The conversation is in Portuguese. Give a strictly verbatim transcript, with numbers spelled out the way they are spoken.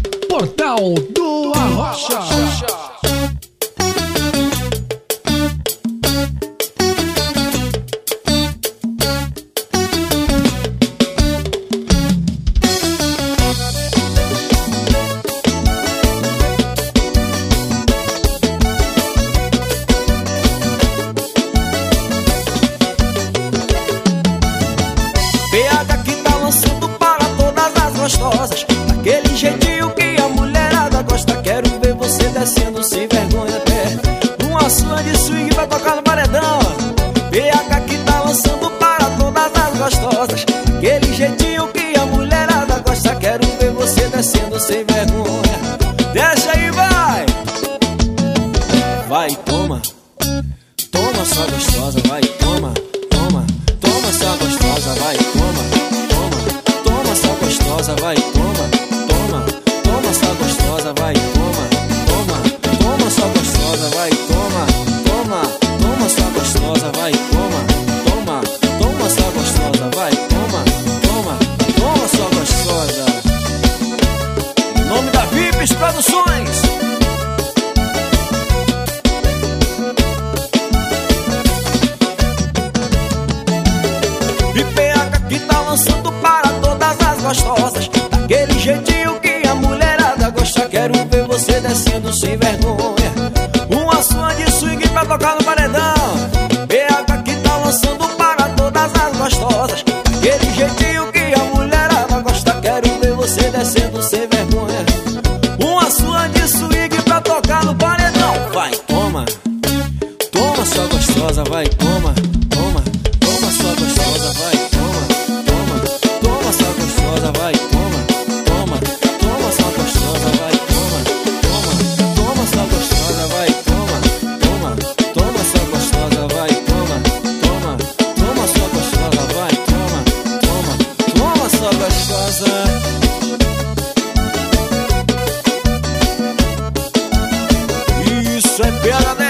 Portal do Arrocha. P H que tá lançando para todas as gostosas, daquele jeitinho que a mulherada gosta. Quero ver você descendo sem vergonha até uma sua de swing pra tocar no paredão. P H que tá lançando para todas as gostosas, daquele jeitinho que a mulherada gosta. Quero ver você descendo sem vergonha. Desce aí, vai! Vai, toma, toma sua gostosa, vai, toma, toma, toma sua gostosa, vai, toma, toma, toma sua gostosa, vai, toma, toma, toma sua gostosa, vai, toma, toma, toma sua gostosa, vai, toma, toma, toma sua gostosa, vai, toma, toma, toma sua gostosa, vai, toma, toma, toma sua gostosa. Em nome da V I Ps Produções. E P H que tá lançando para todas as gostosas, daquele jeitinho que a mulherada gosta. Quero ver você descendo sem vergonha, uma sua de swing pra tocar no paredão. P H que tá lançando para todas as gostosas, daquele jeitinho que a mulherada gosta. Quero ver você descendo sem vergonha, uma sua de swing pra tocar no paredão. Vai, toma, toma sua gostosa, vai, toma, toma, toma sua gostosa, vai, toma, toma, toma sua gostosa, vai, toma, toma, toma sua gostosa, vai, toma, toma, toma sua gostosa, vai, toma, toma, toma sua gostosa, vai, toma, toma, toma sua gostosa, vai, toma, toma, toma sua gostosa. Isso é P H